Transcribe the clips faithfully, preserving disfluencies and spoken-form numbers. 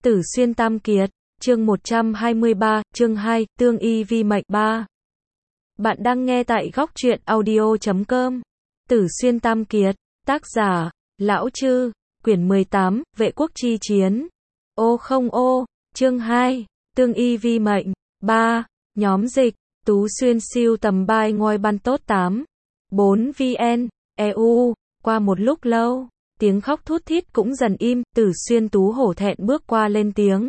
Tử Xuyên Tam Kiệt, chương một trăm hai mươi ba, chương hai, tương y vi mệnh ba. Bạn đang nghe tại góc truyện audio chấm com. Tử Xuyên Tam Kiệt, tác giả, Lão Chư, quyển mười tám, Vệ quốc chi chiến. Ô không ô, chương hai, tương y vi mệnh, ba, nhóm dịch, Tú Xuyên siêu tầm bài ngôi ban tốt tám, bốn vn, e u, qua một lúc lâu, tiếng khóc thút thít cũng dần im, Tử Xuyên Tú hổ thẹn bước qua lên tiếng.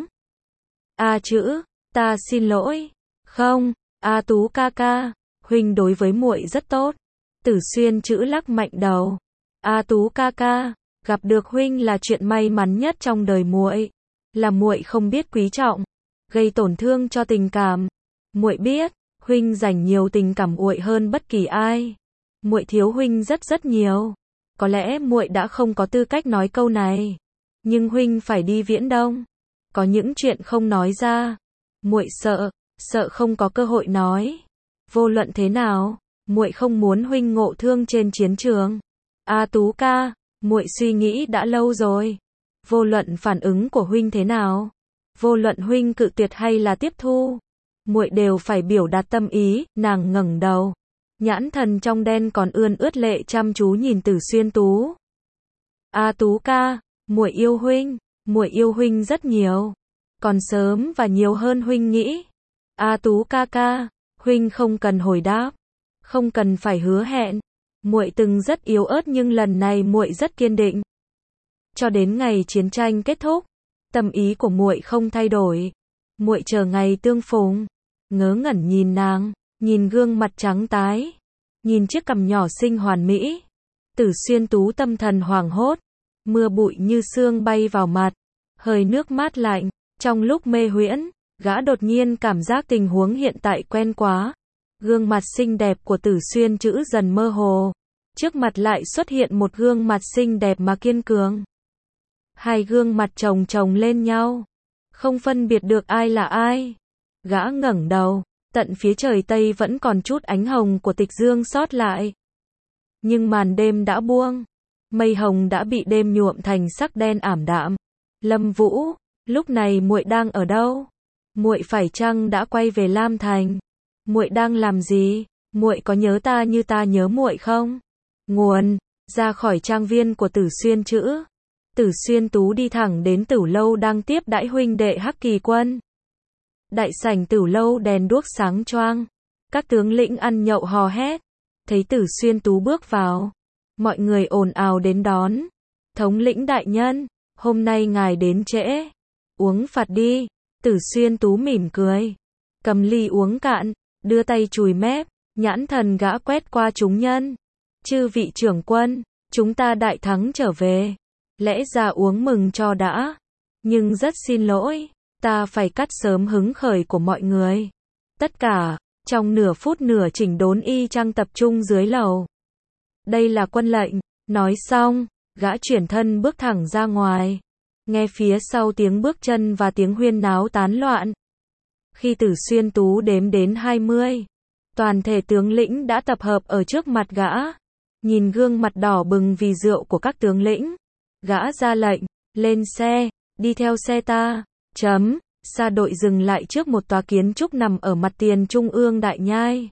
A chữ, ta xin lỗi. Không, A Tú ca ca, huynh đối với muội rất tốt. Tử Xuyên chữ lắc mạnh đầu. A Tú ca ca, gặp được huynh là chuyện may mắn nhất trong đời muội, là muội không biết quý trọng, gây tổn thương cho tình cảm. Muội biết, huynh dành nhiều tình cảm muội hơn bất kỳ ai. Muội thiếu huynh rất rất nhiều. Có lẽ muội đã không có tư cách nói câu này, nhưng huynh phải đi Viễn Đông, có những chuyện không nói ra, muội sợ, sợ không có cơ hội nói. Vô luận thế nào, muội không muốn huynh ngộ thương trên chiến trường. A Tú ca, muội suy nghĩ đã lâu rồi. Vô luận phản ứng của huynh thế nào, vô luận huynh cự tuyệt hay là tiếp thu, muội đều phải biểu đạt tâm ý. Nàng ngẩng đầu, nhãn thần trong đen còn ươn ướt lệ chăm chú nhìn Tử Xuyên Tú. A Tú ca, muội yêu huynh, muội yêu huynh rất nhiều, còn sớm và nhiều hơn huynh nghĩ. A Tú ca ca, huynh không cần hồi đáp, không cần phải hứa hẹn. Muội từng rất yếu ớt nhưng lần này muội rất kiên định. Cho đến ngày chiến tranh kết thúc, tâm ý của muội không thay đổi. Muội chờ ngày tương phùng. Ngớ ngẩn nhìn nàng, nhìn gương mặt trắng tái, nhìn chiếc cằm nhỏ xinh hoàn mỹ. Tử Xuyên Tú tâm thần hoảng hốt, mưa bụi như sương bay vào mặt, hơi nước mát lạnh. Trong lúc mê huyễn, gã đột nhiên cảm giác tình huống hiện tại quen quá. Gương mặt xinh đẹp của Tử Xuyên chữ dần mơ hồ, trước mặt lại xuất hiện một gương mặt xinh đẹp mà kiên cường. Hai gương mặt chồng chồng lên nhau, không phân biệt được ai là ai. Gã ngẩng đầu, tận phía trời Tây vẫn còn chút ánh hồng của tịch dương sót lại. Nhưng màn đêm đã buông, mây hồng đã bị đêm nhuộm thành sắc đen ảm đạm. Lâm Vũ, lúc này muội đang ở đâu? Muội phải chăng đã quay về Lam Thành? Muội đang làm gì? Muội có nhớ ta như ta nhớ muội không? Nguồn, ra khỏi trang viên của Tử Xuyên chữ, Tử Xuyên Tú đi thẳng đến Tửu lâu đang tiếp đãi huynh đệ Hắc Kỳ Quân. Đại sảnh Tửu lâu đèn đuốc sáng choang, các tướng lĩnh ăn nhậu hò hét. Thấy Tử Xuyên Tú bước vào, mọi người ồn ào đến đón. Thống lĩnh đại nhân, hôm nay ngài đến trễ, uống phạt đi. Tử Xuyên Tú mỉm cười, cầm ly uống cạn, đưa tay chùi mép, nhãn thần gã quét qua chúng nhân. Chư vị trưởng quân, chúng ta đại thắng trở về, lẽ ra uống mừng cho đã, nhưng rất xin lỗi, ta phải cắt sớm hứng khởi của mọi người. Tất cả, trong nửa phút nửa chỉnh đốn y chang tập trung dưới lầu. Đây là quân lệnh. Nói xong, gã chuyển thân bước thẳng ra ngoài. Nghe phía sau tiếng bước chân và tiếng huyên náo tán loạn. Khi Tử Xuyên Tú đếm đến hai mươi, toàn thể tướng lĩnh đã tập hợp ở trước mặt gã. Nhìn gương mặt đỏ bừng vì rượu của các tướng lĩnh, gã ra lệnh, lên xe, đi theo xe ta. Chấm, xa đội dừng lại trước một tòa kiến trúc nằm ở mặt tiền trung ương đại nhai.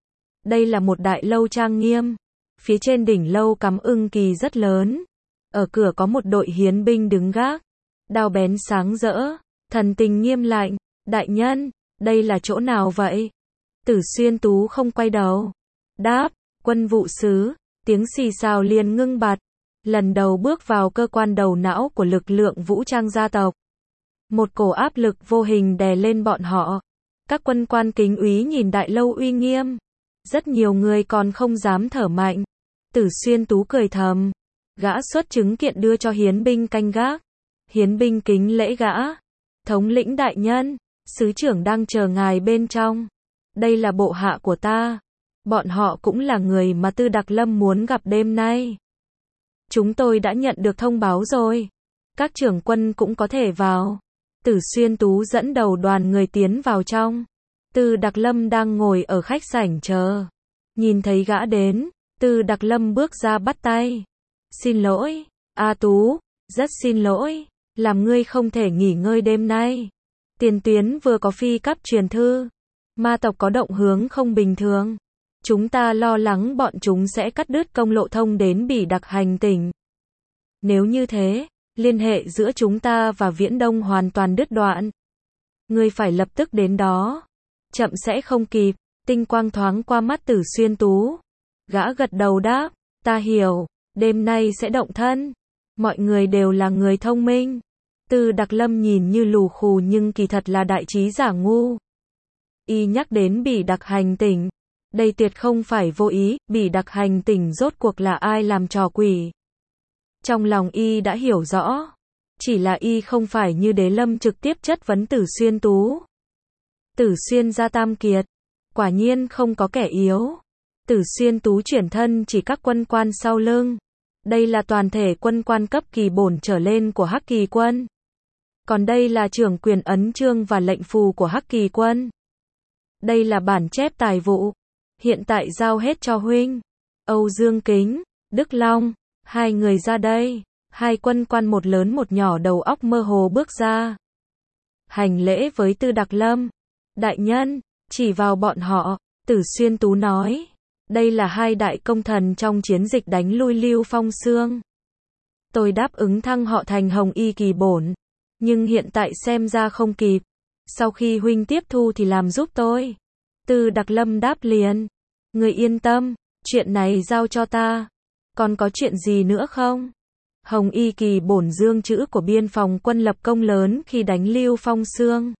Đây là một đại lâu trang nghiêm. Phía trên đỉnh lâu cắm ưng kỳ rất lớn. Ở cửa có một đội hiến binh đứng gác, đao bén sáng rỡ, thần tình nghiêm lạnh. Đại nhân, đây là chỗ nào vậy? Tử Xuyên Tú không quay đầu, đáp, quân vụ sứ. Tiếng xì xào liền ngưng bặt. Lần đầu bước vào cơ quan đầu não của lực lượng vũ trang gia tộc, một cổ áp lực vô hình đè lên bọn họ. Các quân quan kính úy nhìn đại lâu uy nghiêm, rất nhiều người còn không dám thở mạnh. Tử Xuyên Tú cười thầm, gã xuất chứng kiện đưa cho hiến binh canh gác. Hiến binh kính lễ gã, thống lĩnh đại nhân, sứ trưởng đang chờ ngài bên trong. Đây là bộ hạ của ta, bọn họ cũng là người mà Tư Đặc Lâm muốn gặp đêm nay. Chúng tôi đã nhận được thông báo rồi, các trưởng quân cũng có thể vào. Tử Xuyên Tú dẫn đầu đoàn người tiến vào trong. Tư Đặc Lâm đang ngồi ở khách sảnh chờ. Nhìn thấy gã đến, Tư Đặc Lâm bước ra bắt tay. Xin lỗi, A Tú, rất xin lỗi. làm ngươi không thể nghỉ ngơi đêm nay. Tiền tuyến vừa có phi cấp truyền thư. Ma tộc có động hướng không bình thường. Chúng ta lo lắng bọn chúng sẽ cắt đứt công lộ thông đến Bỉ Đặc hành tinh. Nếu như thế, liên hệ giữa chúng ta và Viễn Đông hoàn toàn đứt đoạn. Ngươi phải lập tức đến đó. Chậm sẽ không kịp. Tinh quang thoáng qua mắt Tử Xuyên Tú. Gã gật đầu đáp, ta hiểu, đêm nay sẽ động thân. Mọi người đều là người thông minh. Từ Đặc Lâm nhìn như lù khù nhưng kỳ thật là đại trí giả ngu. Y nhắc đến Bỉ Đặc hành tinh. Đây tuyệt không phải vô ý, Bỉ Đặc hành tinh rốt cuộc là ai làm trò quỷ. Trong lòng Y đã hiểu rõ. Chỉ là Y không phải như Đế Lâm trực tiếp chất vấn Tử Xuyên Tú. Tử Xuyên gia tam kiệt. Quả nhiên không có kẻ yếu. Tử Xuyên Tú chuyển thân chỉ các quân quan sau lưng. Đây là toàn thể quân quan cấp kỳ bổn trở lên của Hắc Kỳ quân. Còn đây là trưởng quyền ấn chương và lệnh phù của Hắc Kỳ quân. Đây là bản chép tài vụ. Hiện tại giao hết cho huynh. Âu Dương Kính, Đức Long, hai người ra đây. Hai quân quan một lớn một nhỏ đầu óc mơ hồ bước ra. Hành lễ với Tư Đặc Lâm. Đại nhân, chỉ vào bọn họ, Tử Xuyên Tú nói. Đây là hai đại công thần trong chiến dịch đánh lui Lưu Phong Xương. Tôi đáp ứng thăng họ thành Hồng Y kỳ bổn. Nhưng hiện tại xem ra không kịp. Sau khi huynh tiếp thu thì làm giúp tôi. Tư Đặc Lâm đáp liền. Người yên tâm, chuyện này giao cho ta. Còn có chuyện gì nữa không? Hồng Y kỳ bổn dương chữ của biên phòng quân lập công lớn khi đánh Lưu Phong Xương.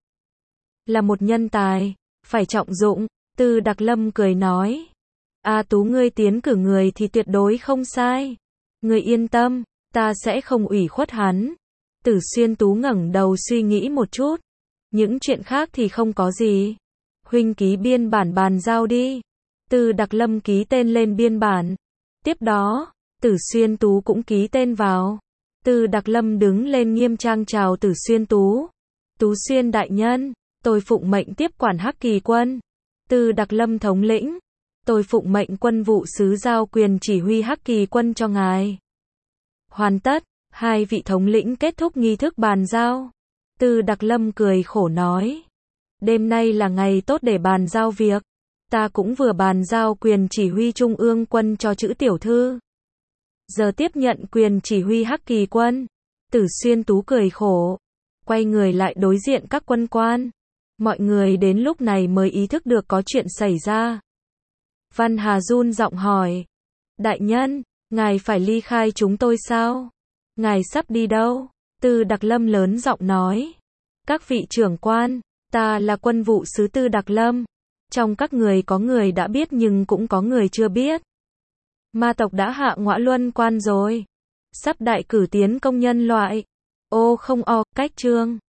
Là một nhân tài, phải trọng dụng. Tư Đặc Lâm cười nói. A Tú ngươi tiến cử người thì tuyệt đối không sai. Ngươi yên tâm, ta sẽ không ủy khuất hắn. Tử Xuyên Tú ngẩng đầu suy nghĩ một chút. Những chuyện khác thì không có gì. Huynh ký biên bản bàn giao đi. Tư Đặc Lâm ký tên lên biên bản. Tiếp đó, Tử Xuyên Tú cũng ký tên vào. Tư Đặc Lâm đứng lên nghiêm trang chào Tử Xuyên Tú. Tú Xuyên đại nhân, tôi phụng mệnh tiếp quản Hắc Kỳ quân. Tư Đặc Lâm thống lĩnh. Tôi phụng mệnh quân vụ sứ giao quyền chỉ huy Hắc Kỳ quân cho ngài. Hoàn tất, hai vị thống lĩnh kết thúc nghi thức bàn giao. Tư Đặc Lâm cười khổ nói. Đêm nay là ngày tốt để bàn giao việc. Ta cũng vừa bàn giao quyền chỉ huy trung ương quân cho Trữ tiểu thư. Giờ tiếp nhận quyền chỉ huy Hắc Kỳ quân. Tử Xuyên Tú cười khổ. Quay người lại đối diện các quân quan. Mọi người đến lúc này mới ý thức được có chuyện xảy ra. Văn Hà run giọng hỏi. Đại nhân, ngài phải ly khai chúng tôi sao? Ngài sắp đi đâu? Tư Đặc Lâm lớn giọng nói. Các vị trưởng quan, ta là quân vụ sứ Tư Đặc Lâm. Trong các người có người đã biết nhưng cũng có người chưa biết. Ma tộc đã hạ ngõa luân quan rồi. Sắp đại cử tiến công nhân loại. Ô không o, cách chương.